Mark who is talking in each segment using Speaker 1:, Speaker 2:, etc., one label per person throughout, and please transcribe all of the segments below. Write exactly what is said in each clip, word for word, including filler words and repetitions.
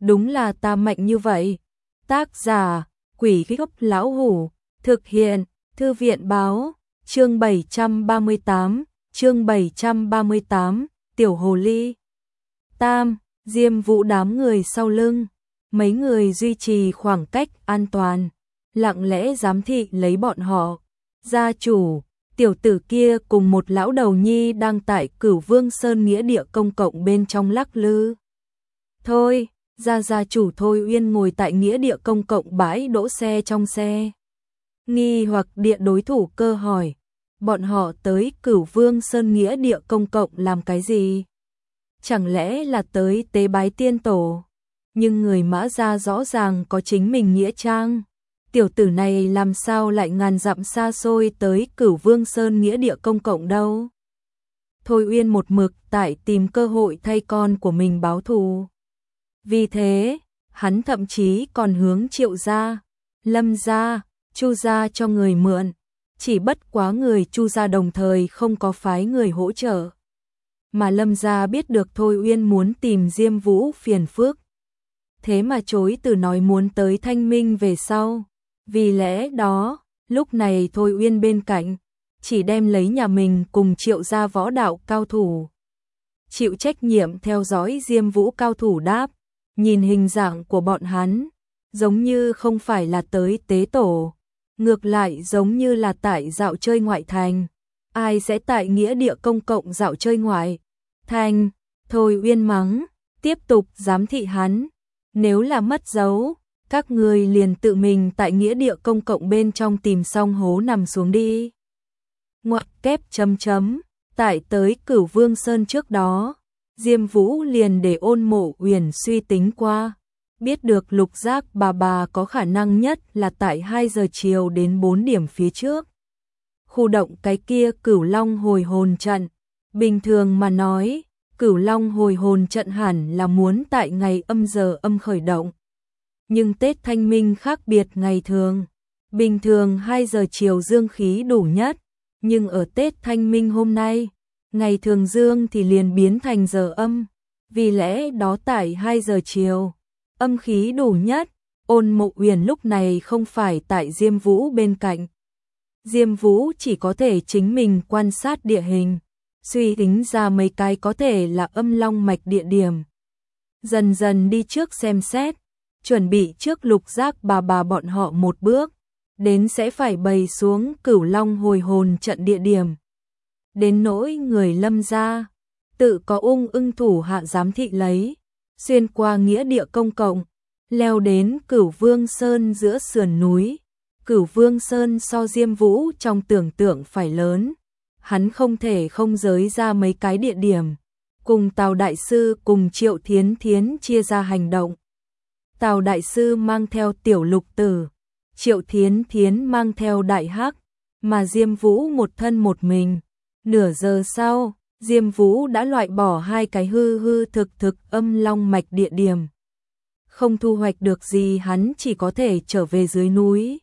Speaker 1: đúng là ta mạnh như vậy. Tác giả, Quỷ Gốc Lão Hủ, thực hiện, Thư viện Báo, chương bảy trăm ba mươi tám, chương bảy trăm ba mươi tám, Tiểu Hồ Ly. Tam, Diêm Vũ đám người sau lưng, mấy người duy trì khoảng cách an toàn, lặng lẽ giám thị lấy bọn họ. Gia chủ, tiểu tử kia cùng một lão đầu nhi đang tại Cửu Vương Sơn nghĩa địa công cộng bên trong lắc lư. Thôi, gia gia chủ Thôi Uyên ngồi tại nghĩa địa công cộng bãi đỗ xe trong xe. Nghi hoặc địa đối thủ cơ hỏi, bọn họ tới Cửu Vương Sơn nghĩa địa công cộng làm cái gì? Chẳng lẽ là tới tế bái tiên tổ? Nhưng người Mã gia rõ ràng có chính mình nghĩa trang. Tiểu tử này làm sao lại ngàn dặm xa xôi tới Cửu Vương Sơn nghĩa địa công cộng đâu? Thôi Uyên một mực tại tìm cơ hội thay con của mình báo thù. Vì thế, hắn thậm chí còn hướng Triệu gia, Lâm gia, Chu gia cho người mượn, chỉ bất quá người Chu gia đồng thời không có phái người hỗ trợ. Mà Lâm gia biết được Thôi Uyên muốn tìm Diêm Vũ phiền phức, thế mà chối từ nói muốn tới thanh minh về sau. Vì lẽ đó, lúc này Thôi Uyên bên cạnh, chỉ đem lấy nhà mình cùng Triệu gia võ đạo cao thủ. Chịu trách nhiệm theo dõi Diêm Vũ cao thủ đáp, nhìn hình dạng của bọn hắn, giống như không phải là tới tế tổ, ngược lại giống như là tại dạo chơi ngoại thành. Ai sẽ tại nghĩa địa công cộng dạo chơi ngoại thành? Thôi Uyên mắng, tiếp tục giám thị hắn. Nếu là mất dấu, các người liền tự mình tại nghĩa địa công cộng bên trong tìm xong hố nằm xuống đi. Ngoặc kép chấm chấm, tại tới Cửu Vương Sơn trước đó, Diêm Vũ liền để Ôn Mộ Uyển suy tính qua, biết được Lục Giác bà bà có khả năng nhất là tại hai giờ chiều đến bốn điểm phía trước. Khu động cái kia Cửu Long hồi hồn trận, bình thường mà nói, Cửu Long hồi hồn trận hẳn là muốn tại ngày âm giờ âm khởi động. Nhưng Tết Thanh Minh khác biệt ngày thường, bình thường hai giờ chiều dương khí đủ nhất, nhưng ở Tết Thanh Minh hôm nay, ngày thường dương thì liền biến thành giờ âm, vì lẽ đó tại hai giờ chiều, âm khí đủ nhất. Ôn Mộ Uyển lúc này không phải tại Diêm Vũ bên cạnh. Diêm Vũ chỉ có thể chính mình quan sát địa hình, suy tính ra mấy cái có thể là âm long mạch địa điểm. Dần dần đi trước xem xét, chuẩn bị trước Lục Giác bà bà bọn họ một bước, đến sẽ phải bày xuống Cửu Long hồi hồn trận địa điểm. Đến nỗi người Lâm gia, tự có ung ưng thủ hạ giám thị lấy, xuyên qua nghĩa địa công cộng, leo đến Cửu Vương Sơn giữa sườn núi. Cửu Vương Sơn so Diêm Vũ trong tưởng tượng phải lớn, hắn không thể không giới ra mấy cái địa điểm, cùng Tào Đại Sư cùng Triệu Thiến Thiến chia ra hành động. Tào Đại Sư mang theo Tiểu Lục Tử, Triệu Thiến Thiến mang theo Đại Hắc, mà Diêm Vũ một thân một mình. Nửa giờ sau, Diêm Vũ đã loại bỏ hai cái hư hư thực thực âm long mạch địa điểm. Không thu hoạch được gì, hắn chỉ có thể trở về dưới núi.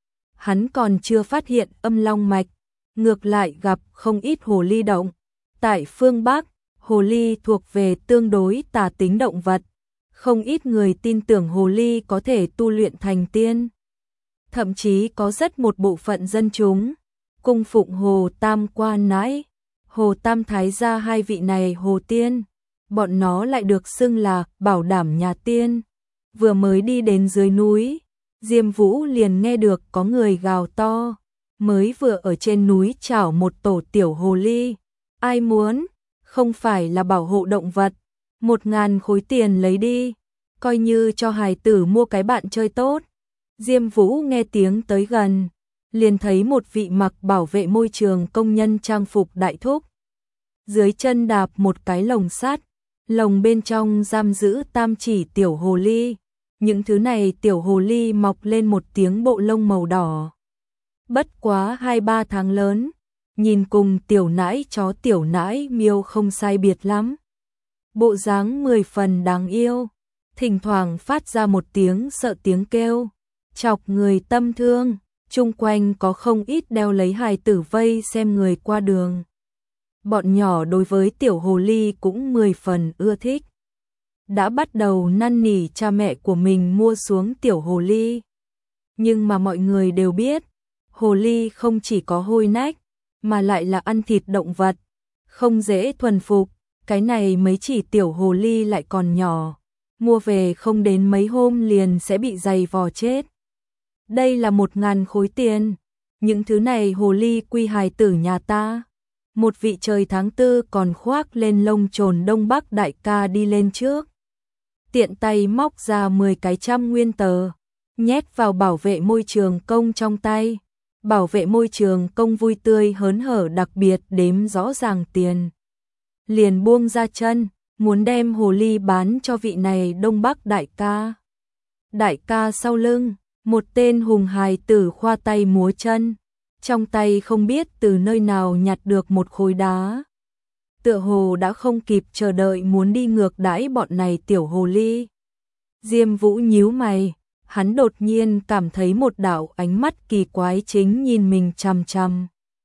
Speaker 1: Hắn còn chưa phát hiện âm long mạch, ngược lại gặp không ít hồ ly động. Tại phương Bắc, hồ ly thuộc về tương đối tà tính động vật, không ít người tin tưởng hồ ly có thể tu luyện thành tiên. Thậm chí có rất một bộ phận dân chúng cung phụng Hồ Tam Quan Nãi, Hồ Tam Thái gia hai vị này hồ tiên, bọn nó lại được xưng là bảo đảm nhà tiên. Vừa mới đi đến dưới núi, Diêm Vũ liền nghe được có người gào to, mới vừa ở trên núi chảo một tổ tiểu hồ ly. Ai muốn? Không phải là bảo hộ động vật, một ngàn khối tiền lấy đi, coi như cho hài tử mua cái bạn chơi tốt. Diêm Vũ nghe tiếng tới gần, liền thấy một vị mặc bảo vệ môi trường công nhân trang phục đại thúc. Dưới chân đạp một cái lồng sắt, lồng bên trong giam giữ tam chỉ tiểu hồ ly. Những thứ này tiểu hồ ly mọc lên một tiếng bộ lông màu đỏ. Bất quá hai ba tháng lớn, nhìn cùng tiểu nãi chó tiểu nãi miêu không sai biệt lắm. Bộ dáng mười phần đáng yêu, thỉnh thoảng phát ra một tiếng sợ tiếng kêu, chọc người tâm thương. Chung quanh có không ít đeo lấy hài tử vây xem người qua đường. Bọn nhỏ đối với tiểu hồ ly cũng mười phần ưa thích. đã bắt đầu năn nỉ cha mẹ của mình mua xuống tiểu hồ ly. Nhưng mà mọi người đều biết, hồ ly không chỉ có hôi nách, mà lại là ăn thịt động vật, không dễ thuần phục, cái này mấy chỉ tiểu hồ ly lại còn nhỏ, mua về không đến mấy hôm liền sẽ bị giày vò chết. Đây là một ngàn khối tiền, những thứ này hồ ly quy hài tử nhà ta. Một vị trời tháng tư còn khoác lên lông trồn Đông Bắc đại ca đi lên trước. Tiện tay móc ra mười cái trăm nguyên tờ, nhét vào bảo vệ môi trường công trong tay. Bảo vệ môi trường công vui tươi hớn hở đặc biệt đếm rõ ràng tiền. Liền buông ra chân, muốn đem hồ ly bán cho vị này Đông Bắc đại ca. Đại ca sau lưng, một tên hùng hài tử khoa tay múa chân, trong tay không biết từ nơi nào nhặt được một khối đá. Tựa hồ đã không kịp chờ đợi muốn đi ngược đãi bọn này tiểu hồ ly. Diêm Vũ nhíu mày, hắn đột nhiên cảm thấy một đạo ánh mắt kỳ quái chính nhìn mình chằm chằm.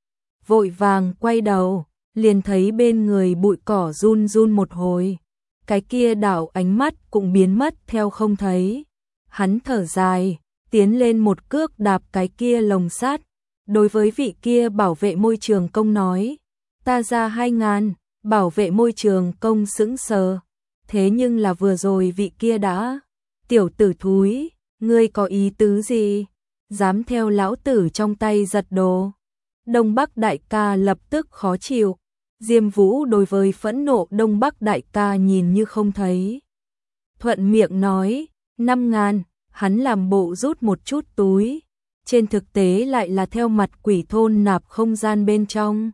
Speaker 1: Vội vàng quay đầu, liền thấy bên người bụi cỏ run run một hồi. Cái kia đạo ánh mắt cũng biến mất theo không thấy. Hắn thở dài, tiến lên một cước đạp cái kia lồng sắt. Đối với vị kia bảo vệ môi trường công nói, ta ra hai ngàn. Bảo vệ môi trường công sững sờ. Thế nhưng là vừa rồi vị kia đã, tiểu tử thúi, ngươi có ý tứ gì? Dám theo lão tử trong tay giật đồ. Đông Bắc đại ca lập tức khó chịu. Diêm Vũ đối với phẫn nộ Đông Bắc đại ca nhìn như không thấy. Thuận miệng nói, năm ngàn, hắn làm bộ rút một chút túi. Trên thực tế lại là theo mặt quỷ thôn nạp không gian bên trong.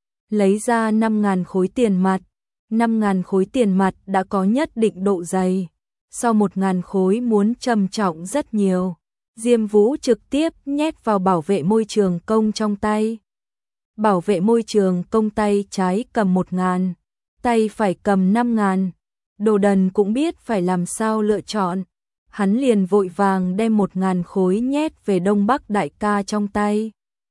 Speaker 1: Lấy ra năm ngàn khối tiền mặt. năm ngàn khối tiền mặt đã có nhất định độ dày. Sau một ngàn khối muốn trầm trọng rất nhiều. Diêm Vũ trực tiếp nhét vào bảo vệ môi trường công trong tay. Bảo vệ môi trường công tay trái cầm một ngàn, tay phải cầm năm ngàn. Đồ đần cũng biết phải làm sao lựa chọn. Hắn liền vội vàng đem một ngàn khối nhét về Đông Bắc đại ca trong tay.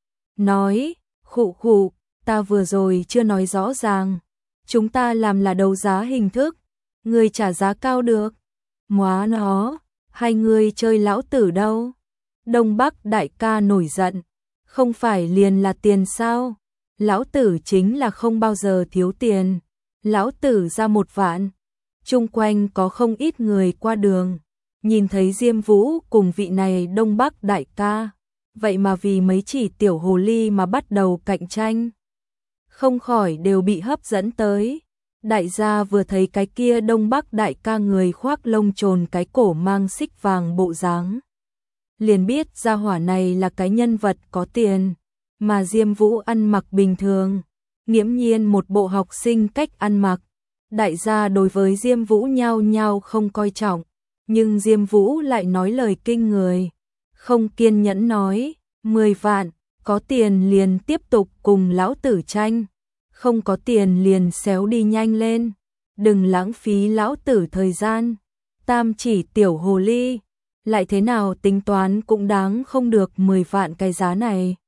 Speaker 1: Nói, khụ khụ, ta vừa rồi chưa nói rõ ràng. Chúng ta làm là đấu giá hình thức. Người trả giá cao được. Móa nó, hai người chơi lão tử đâu? Đông Bắc đại ca nổi giận. Không phải liền là tiền sao? Lão tử chính là không bao giờ thiếu tiền. Lão tử ra một vạn. Chung quanh có không ít người qua đường. Nhìn thấy Diêm Vũ cùng vị này Đông Bắc đại ca. Vậy mà vì mấy chỉ tiểu hồ ly mà bắt đầu cạnh tranh. Không khỏi đều bị hấp dẫn tới. Đại gia vừa thấy cái kia Đông Bắc đại ca người khoác lông trồn cái cổ mang xích vàng bộ dáng, liền biết gia hỏa này là cái nhân vật có tiền, mà Diêm Vũ ăn mặc bình thường, nghiễm nhiên một bộ học sinh cách ăn mặc. Đại gia đối với Diêm Vũ nhao nhao không coi trọng, nhưng Diêm Vũ lại nói lời kinh người, không kiên nhẫn nói, mười vạn, có tiền liền tiếp tục cùng lão tử tranh. Không có tiền liền xéo đi nhanh lên, đừng lãng phí lão tử thời gian. Tam chỉ tiểu hồ ly, lại thế nào tính toán cũng đáng không được mười vạn cái giá này.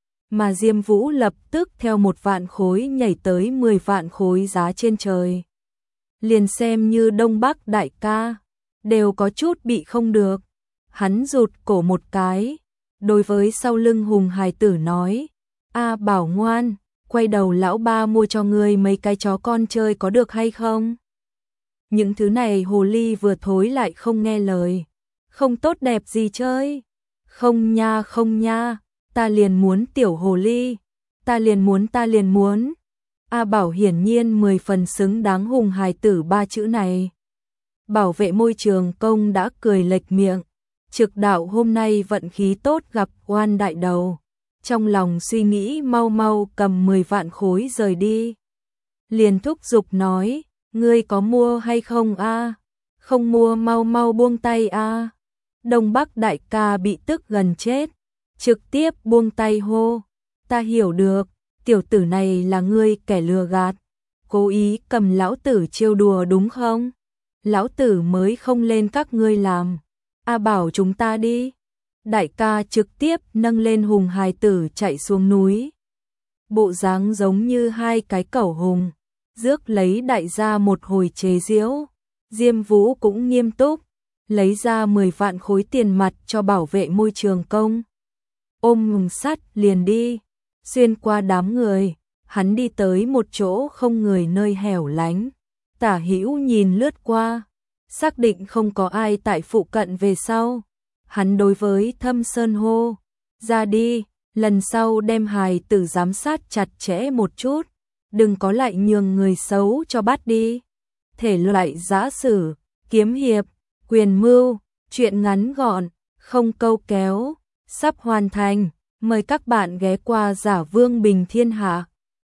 Speaker 1: Mà Diêm Vũ lập tức theo một vạn khối nhảy tới mười vạn khối giá trên trời. Liền xem như Đông Bắc đại ca, đều có chút bị không được. Hắn rụt cổ một cái, đối với sau lưng hùng hài tử nói, a bảo ngoan, quay đầu lão ba mua cho ngươi mấy cái chó con chơi có được hay không? Những thứ này hồ ly vừa thối lại không nghe lời. Không tốt đẹp gì chơi. Không nha không nha, ta liền muốn tiểu hồ ly. Ta liền muốn ta liền muốn. A Bảo hiển nhiên mười phần xứng đáng hùng hài tử ba chữ này. Bảo vệ môi trường công đã cười lệch miệng. Trực đạo hôm nay vận khí tốt gặp oan đại đầu. Trong lòng suy nghĩ mau mau cầm mười vạn khối rời đi. Liền thúc giục nói, ngươi có mua hay không a? Không mua mau mau buông tay a. Đông Bắc đại ca bị tức gần chết, trực tiếp buông tay hô, ta hiểu được, tiểu tử này là ngươi kẻ lừa gạt, cố ý cầm lão tử trêu đùa đúng không? Lão tử mới không lên các ngươi làm, a bảo chúng ta đi. Đại ca trực tiếp nâng lên hùng hài tử chạy xuống núi. Bộ dáng giống như hai cái cẩu hùng, rước lấy đại gia một hồi chế giễu. Diêm Vũ cũng nghiêm túc, lấy ra mười vạn khối tiền mặt cho bảo vệ môi trường công. Ôm ngừng sắt liền đi, xuyên qua đám người, hắn đi tới một chỗ không người nơi hẻo lánh. Tả Hữu nhìn lướt qua, xác định không có ai tại phụ cận về sau. Hắn đối với Thâm Sơn hô, ra đi, lần sau đem hài tử giám sát chặt chẽ một chút, đừng có lại nhường người xấu cho bắt đi. Thể loại giã sử, kiếm hiệp, quyền mưu, truyện ngắn gọn, không câu kéo, sắp hoàn thành, mời các bạn ghé qua Giả Vương Bình Thiên Hạ.